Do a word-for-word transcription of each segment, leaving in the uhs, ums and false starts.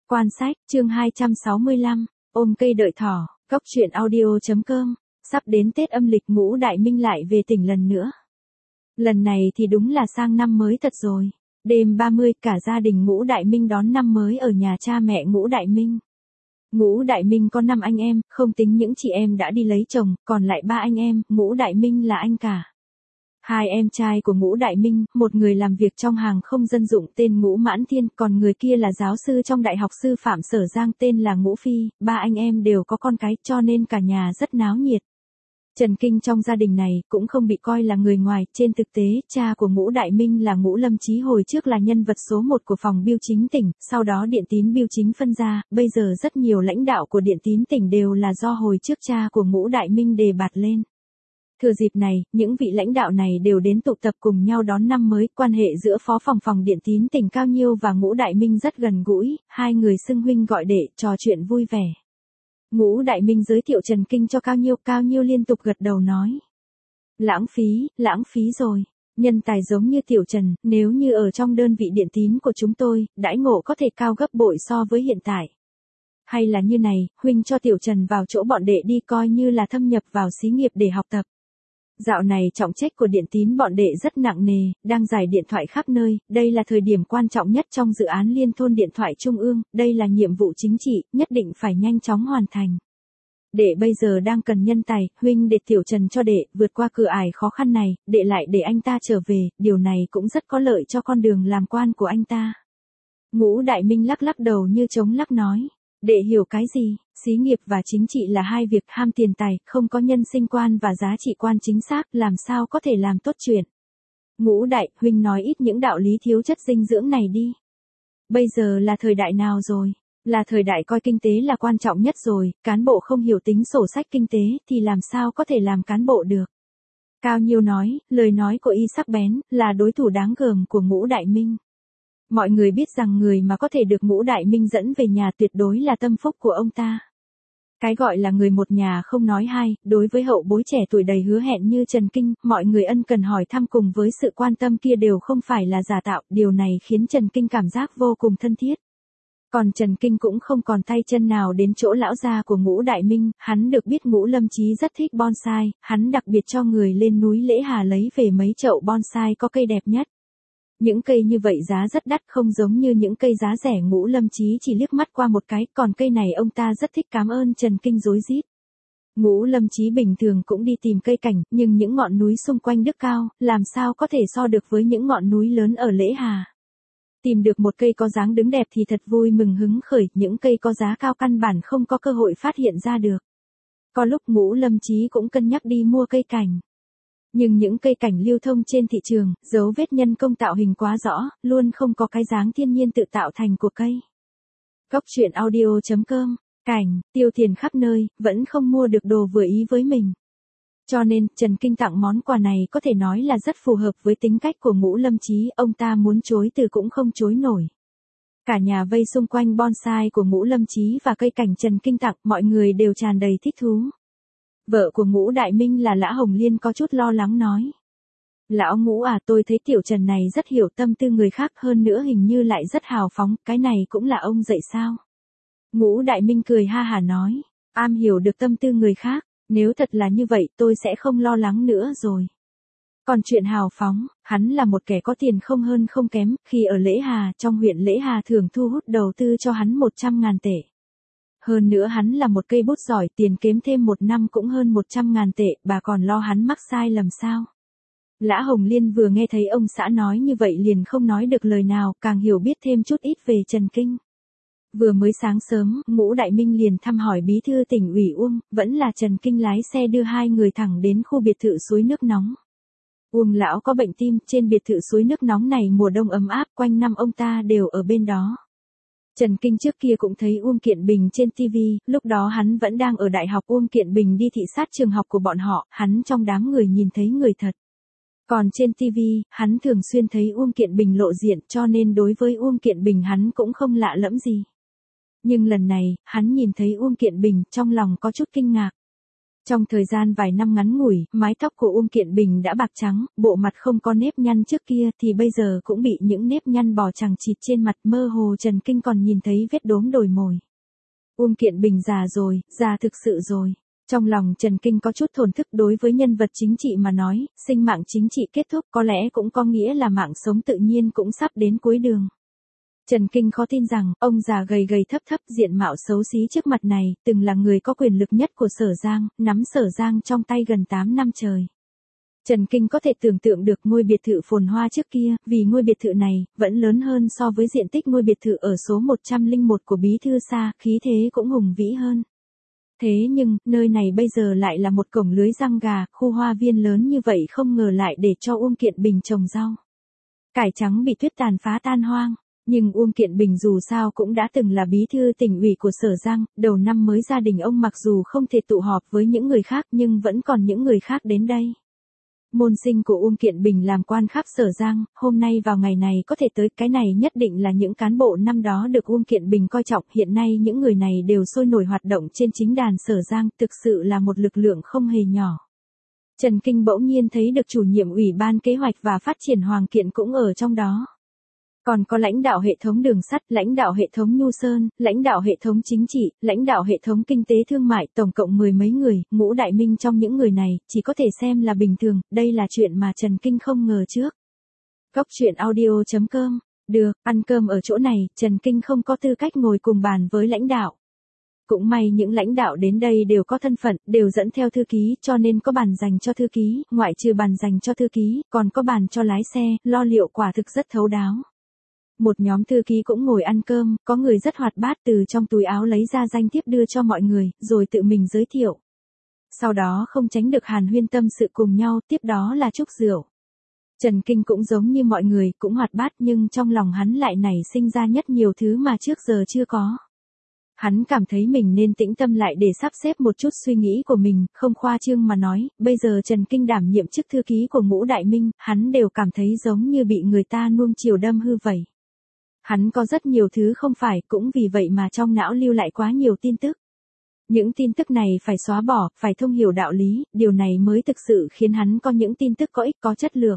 Quan sách, chương hai trăm sáu mươi lăm, ôm cây đợi thỏ, góc truyện audio.com, sắp đến Tết âm lịch Ngũ Đại Minh lại về tỉnh lần nữa. Lần này thì đúng là sang năm mới thật rồi. Đêm ba mươi, cả gia đình Ngũ Đại Minh đón năm mới ở nhà cha mẹ Ngũ Đại Minh. Ngũ Đại Minh có năm anh em, không tính những chị em đã đi lấy chồng, còn lại ba anh em, Ngũ Đại Minh là anh cả. Hai em trai của Ngũ Đại Minh, một người làm việc trong hàng không dân dụng tên Ngũ Mãn Thiên, còn người kia là giáo sư trong Đại học Sư phạm Sở Giang tên là Ngũ Phi, ba anh em đều có con cái cho nên cả nhà rất náo nhiệt. Trần Kinh trong gia đình này cũng không bị coi là người ngoài, trên thực tế, cha của Ngũ Đại Minh là Ngũ Lâm Chí hồi trước là nhân vật số một của phòng bưu chính tỉnh, sau đó Điện Tín bưu chính phân ra, bây giờ rất nhiều lãnh đạo của Điện Tín tỉnh đều là do hồi trước cha của Ngũ Đại Minh đề bạt lên. Thừa dịp này, những vị lãnh đạo này đều đến tụ tập cùng nhau đón năm mới, quan hệ giữa phó phòng phòng Điện Tín tỉnh Cao Nhiêu và Ngũ Đại Minh rất gần gũi, hai người xưng huynh gọi đệ, trò chuyện vui vẻ. Ngũ Đại Minh giới thiệu Trần Kinh cho Cao Nhiêu, Cao Nhiêu liên tục gật đầu nói. Lãng phí, lãng phí rồi. Nhân tài giống như Tiểu Trần, nếu như ở trong đơn vị Điện Tín của chúng tôi, đãi ngộ có thể cao gấp bội so với hiện tại. Hay là như này, huynh cho Tiểu Trần vào chỗ bọn đệ đi coi như là thâm nhập vào xí nghiệp để học tập. Dạo này trọng trách của Điện Tín bọn đệ rất nặng nề, đang giải điện thoại khắp nơi, đây là thời điểm quan trọng nhất trong dự án liên thôn điện thoại trung ương, đây là nhiệm vụ chính trị, nhất định phải nhanh chóng hoàn thành. Đệ bây giờ đang cần nhân tài, huynh để Tiểu Trần cho đệ, vượt qua cửa ải khó khăn này, đệ lại để anh ta trở về, điều này cũng rất có lợi cho con đường làm quan của anh ta. Ngũ Đại Minh lắc lắc đầu như trống lắc nói. Đệ hiểu cái gì, xí nghiệp và chính trị là hai việc, ham tiền tài, không có nhân sinh quan và giá trị quan chính xác, làm sao có thể làm tốt chuyện. Ngũ Đại, huynh nói ít những đạo lý thiếu chất dinh dưỡng này đi. Bây giờ là thời đại nào rồi? Là thời đại coi kinh tế là quan trọng nhất rồi, cán bộ không hiểu tính sổ sách kinh tế thì làm sao có thể làm cán bộ được. Cao Nhiêu nói, lời nói của y sắc bén, là đối thủ đáng gờm của Ngũ Đại Minh. Mọi người biết rằng người mà có thể được Ngũ Đại Minh dẫn về nhà tuyệt đối là tâm phúc của ông ta. Cái gọi là người một nhà không nói hai, đối với hậu bối trẻ tuổi đầy hứa hẹn như Trần Kinh, mọi người ân cần hỏi thăm cùng với sự quan tâm kia đều không phải là giả tạo, điều này khiến Trần Kinh cảm giác vô cùng thân thiết. Còn Trần Kinh cũng không còn tay chân nào đến chỗ lão gia của Ngũ Đại Minh, hắn được biết Ngũ Lâm Chí rất thích bonsai, hắn đặc biệt cho người lên núi Lễ Hà lấy về mấy chậu bonsai có cây đẹp nhất. Những cây như vậy giá rất đắt, không giống như những cây giá rẻ. Ngũ Lâm Chí chỉ liếc mắt qua một cái, còn cây này ông ta rất thích, cảm ơn Trần Kinh rối rít. Ngũ Lâm Chí bình thường cũng đi tìm cây cảnh, nhưng những ngọn núi xung quanh Đức Cao, làm sao có thể so được với những ngọn núi lớn ở Lễ Hà. Tìm được một cây có dáng đứng đẹp thì thật vui mừng hứng khởi, những cây có giá cao căn bản không có cơ hội phát hiện ra được. Có lúc Ngũ Lâm Chí cũng cân nhắc đi mua cây cảnh. Nhưng những cây cảnh lưu thông trên thị trường, dấu vết nhân công tạo hình quá rõ, luôn không có cái dáng thiên nhiên tự tạo thành của cây. Góc truyện audio.com, cảnh, tiêu tiền khắp nơi, vẫn không mua được đồ vừa ý với mình. Cho nên, Trần Kinh tặng món quà này có thể nói là rất phù hợp với tính cách của Ngũ Lâm Chí, ông ta muốn chối từ cũng không chối nổi. Cả nhà vây xung quanh bonsai của Ngũ Lâm Chí và cây cảnh Trần Kinh tặng, mọi người đều tràn đầy thích thú. Vợ của Ngũ Đại Minh là Lã Hồng Liên có chút lo lắng nói. Lão Ngũ à, tôi thấy Tiểu Trần này rất hiểu tâm tư người khác, hơn nữa hình như lại rất hào phóng, cái này cũng là ông dạy sao? Ngũ Đại Minh cười ha hả nói, am hiểu được tâm tư người khác, nếu thật là như vậy tôi sẽ không lo lắng nữa rồi. Còn chuyện hào phóng, hắn là một kẻ có tiền không hơn không kém, khi ở Lễ Hà, trong huyện Lễ Hà thường thu hút đầu tư cho hắn một trăm ngàn tệ. Hơn nữa hắn là một cây bút giỏi, tiền kiếm thêm một năm cũng hơn một trăm ngàn tệ, bà còn lo hắn mắc sai lầm sao? Lã Hồng Liên vừa nghe thấy ông xã nói như vậy liền không nói được lời nào, càng hiểu biết thêm chút ít về Trần Kinh. Vừa mới sáng sớm, Ngũ Đại Minh liền thăm hỏi bí thư tỉnh ủy Uông, vẫn là Trần Kinh lái xe đưa hai người thẳng đến khu biệt thự suối nước nóng. Uông lão có bệnh tim, trên biệt thự suối nước nóng này mùa đông ấm áp, quanh năm ông ta đều ở bên đó. Trần Kinh trước kia cũng thấy Uông Kiện Bình trên ti vi, lúc đó hắn vẫn đang ở đại học. Uông Kiện Bình đi thị sát trường học của bọn họ, hắn trong đám người nhìn thấy người thật. Còn trên ti vi, hắn thường xuyên thấy Uông Kiện Bình lộ diện, cho nên đối với Uông Kiện Bình hắn cũng không lạ lẫm gì. Nhưng lần này, hắn nhìn thấy Uông Kiện Bình, trong lòng có chút kinh ngạc. Trong thời gian vài năm ngắn ngủi, mái tóc của Uông Kiện Bình đã bạc trắng, bộ mặt không có nếp nhăn trước kia thì bây giờ cũng bị những nếp nhăn bò chằng chịt trên mặt, mơ hồ Trần Kinh còn nhìn thấy vết đốm đồi mồi. Uông Kiện Bình già rồi, già thực sự rồi. Trong lòng Trần Kinh có chút thổn thức, đối với nhân vật chính trị mà nói, sinh mạng chính trị kết thúc có lẽ cũng có nghĩa là mạng sống tự nhiên cũng sắp đến cuối đường. Trần Kinh khó tin rằng, ông già gầy gầy thấp thấp diện mạo xấu xí trước mặt này, từng là người có quyền lực nhất của Sở Giang, nắm Sở Giang trong tay gần tám năm trời. Trần Kinh có thể tưởng tượng được ngôi biệt thự phồn hoa trước kia, vì ngôi biệt thự này, vẫn lớn hơn so với diện tích ngôi biệt thự ở số một trăm lẻ một của Bí Thư Sa, khí thế cũng hùng vĩ hơn. Thế nhưng, nơi này bây giờ lại là một cổng lưới giăng gà, khu hoa viên lớn như vậy không ngờ lại để cho Uông Kiện Bình trồng rau. Cải trắng bị tuyết tàn phá tan hoang. Nhưng Uông Kiện Bình dù sao cũng đã từng là bí thư tỉnh ủy của Sở Giang, đầu năm mới gia đình ông mặc dù không thể tụ họp với những người khác nhưng vẫn còn những người khác đến đây. Môn sinh của Uông Kiện Bình làm quan khắp Sở Giang, hôm nay vào ngày này có thể tới, cái này nhất định là những cán bộ năm đó được Uông Kiện Bình coi trọng, hiện nay những người này đều sôi nổi hoạt động trên chính đàn Sở Giang, thực sự là một lực lượng không hề nhỏ. Trần Kinh bỗng nhiên thấy được chủ nhiệm Ủy ban Kế hoạch và Phát triển Hoàng Kiện cũng ở trong đó. Còn có lãnh đạo hệ thống đường sắt, lãnh đạo hệ thống Nhu Sơn, lãnh đạo hệ thống chính trị, lãnh đạo hệ thống kinh tế thương mại, tổng cộng mười mấy người, Ngũ Đại Minh trong những người này, chỉ có thể xem là bình thường, đây là chuyện mà Trần Kinh không ngờ trước. Góc truyện audio chấm com, được, ăn cơm ở chỗ này, Trần Kinh không có tư cách ngồi cùng bàn với lãnh đạo. Cũng may những lãnh đạo đến đây đều có thân phận, đều dẫn theo thư ký, cho nên có bàn dành cho thư ký, ngoại trừ bàn dành cho thư ký, còn có bàn cho lái xe, lo liệu quả thực rất thấu đáo. Một nhóm thư ký cũng ngồi ăn cơm, có người rất hoạt bát từ trong túi áo lấy ra danh thiếp đưa cho mọi người, rồi tự mình giới thiệu. Sau đó không tránh được hàn huyên tâm sự cùng nhau, tiếp đó là chúc rượu. Trần Kinh cũng giống như mọi người, cũng hoạt bát nhưng trong lòng hắn lại nảy sinh ra nhất nhiều thứ mà trước giờ chưa có. Hắn cảm thấy mình nên tĩnh tâm lại để sắp xếp một chút suy nghĩ của mình, không khoa trương mà nói, bây giờ Trần Kinh đảm nhiệm chức thư ký của Ngũ Đại Minh, hắn đều cảm thấy giống như bị người ta nuông chiều đâm hư vậy. Hắn có rất nhiều thứ không phải, cũng vì vậy mà trong não lưu lại quá nhiều tin tức. Những tin tức này phải xóa bỏ, phải thông hiểu đạo lý, điều này mới thực sự khiến hắn có những tin tức có ích có chất lượng.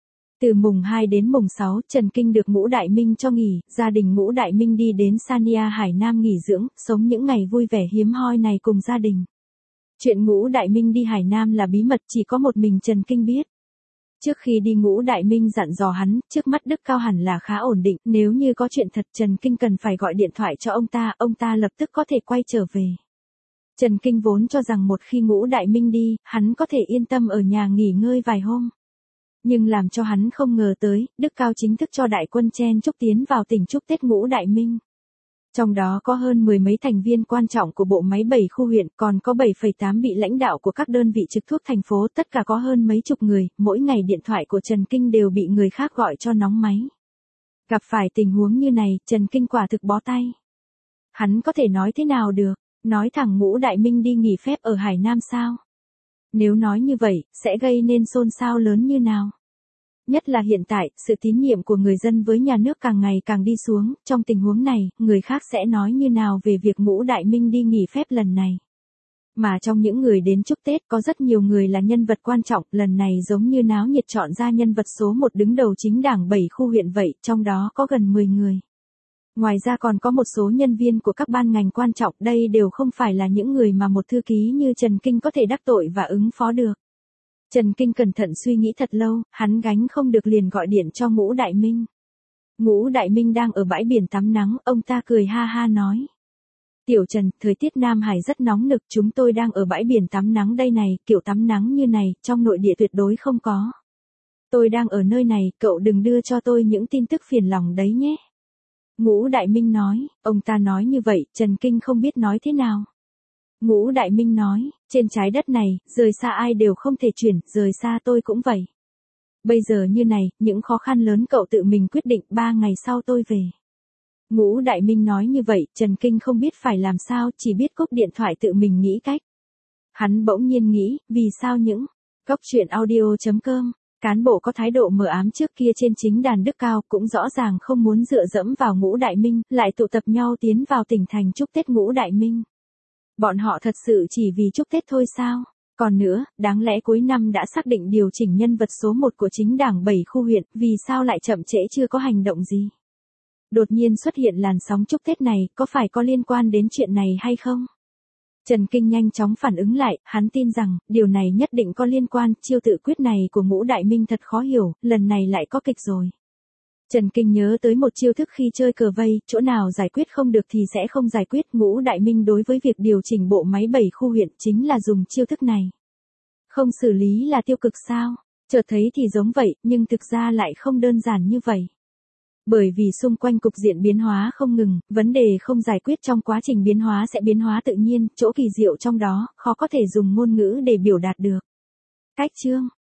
Từ mùng hai đến mùng sáu, Trần Kinh được Ngũ Đại Minh cho nghỉ, gia đình Ngũ Đại Minh đi đến Sania Hải Nam nghỉ dưỡng, sống những ngày vui vẻ hiếm hoi này cùng gia đình. Chuyện Ngũ Đại Minh đi Hải Nam là bí mật chỉ có một mình Trần Kinh biết. Trước khi đi Ngũ Đại Minh dặn dò hắn, trước mắt Đức Cao hẳn là khá ổn định, nếu như có chuyện thật Trần Kinh cần phải gọi điện thoại cho ông ta, ông ta lập tức có thể quay trở về. Trần Kinh vốn cho rằng một khi Ngũ Đại Minh đi, hắn có thể yên tâm ở nhà nghỉ ngơi vài hôm. Nhưng làm cho hắn không ngờ tới, Đức Cao chính thức cho đại quân chen chúc tiến vào tỉnh chúc Tết Ngũ Đại Minh. Trong đó có hơn mười mấy thành viên quan trọng của bộ máy bảy khu huyện, còn có bảy phẩy tám vị lãnh đạo của các đơn vị trực thuộc thành phố, tất cả có hơn mấy chục người, mỗi ngày điện thoại của Trần Kinh đều bị người khác gọi cho nóng máy. Gặp phải tình huống như này, Trần Kinh quả thực bó tay. Hắn có thể nói thế nào được, nói thẳng Ngũ Đại Minh đi nghỉ phép ở Hải Nam sao? Nếu nói như vậy, sẽ gây nên xôn xao lớn như nào? Nhất là hiện tại, sự tín nhiệm của người dân với nhà nước càng ngày càng đi xuống, trong tình huống này, người khác sẽ nói như nào về việc Ngũ Đại Minh đi nghỉ phép lần này. Mà trong những người đến chúc Tết có rất nhiều người là nhân vật quan trọng, lần này giống như náo nhiệt chọn ra nhân vật số một đứng đầu chính đảng bảy khu huyện vậy, trong đó có gần mười người. Ngoài ra còn có một số nhân viên của các ban ngành quan trọng, đây đều không phải là những người mà một thư ký như Trần Kinh có thể đắc tội và ứng phó được. Trần Kinh cẩn thận suy nghĩ thật lâu, hắn gánh không được liền gọi điện cho Ngũ Đại Minh. Ngũ Đại Minh đang ở bãi biển tắm nắng, ông ta cười ha ha nói. Tiểu Trần, thời tiết Nam Hải rất nóng nực, chúng tôi đang ở bãi biển tắm nắng đây này, kiểu tắm nắng như này, trong nội địa tuyệt đối không có. Tôi đang ở nơi này, cậu đừng đưa cho tôi những tin tức phiền lòng đấy nhé. Ngũ Đại Minh nói, ông ta nói như vậy, Trần Kinh không biết nói thế nào. Ngũ Đại Minh nói, trên trái đất này, rời xa ai đều không thể chuyển, rời xa tôi cũng vậy. Bây giờ như này, những khó khăn lớn cậu tự mình quyết định, ba ngày sau tôi về. Ngũ Đại Minh nói như vậy, Trần Kinh không biết phải làm sao, chỉ biết cúp điện thoại tự mình nghĩ cách. Hắn bỗng nhiên nghĩ, vì sao những góc truyện audio chấm com, cán bộ có thái độ mờ ám trước kia trên chính đàn Đức Cao cũng rõ ràng không muốn dựa dẫm vào Ngũ Đại Minh, lại tụ tập nhau tiến vào tỉnh thành chúc Tết Ngũ Đại Minh. Bọn họ thật sự chỉ vì chúc Tết thôi sao? Còn nữa, đáng lẽ cuối năm đã xác định điều chỉnh nhân vật số một của chính đảng bảy khu huyện, vì sao lại chậm trễ chưa có hành động gì? Đột nhiên xuất hiện làn sóng chúc Tết này, có phải có liên quan đến chuyện này hay không? Trần Kinh nhanh chóng phản ứng lại, hắn tin rằng, điều này nhất định có liên quan, chiêu tự quyết này của Ngũ Đại Minh thật khó hiểu, lần này lại có kịch rồi. Trần Kinh nhớ tới một chiêu thức khi chơi cờ vây, chỗ nào giải quyết không được thì sẽ không giải quyết. Ngũ Đại Minh đối với việc điều chỉnh bộ máy bảy khu huyện chính là dùng chiêu thức này. Không xử lý là tiêu cực sao? Chợt thấy thì giống vậy, nhưng thực ra lại không đơn giản như vậy. Bởi vì xung quanh cục diện biến hóa không ngừng, vấn đề không giải quyết trong quá trình biến hóa sẽ biến hóa tự nhiên, chỗ kỳ diệu trong đó, khó có thể dùng ngôn ngữ để biểu đạt được. Cách chương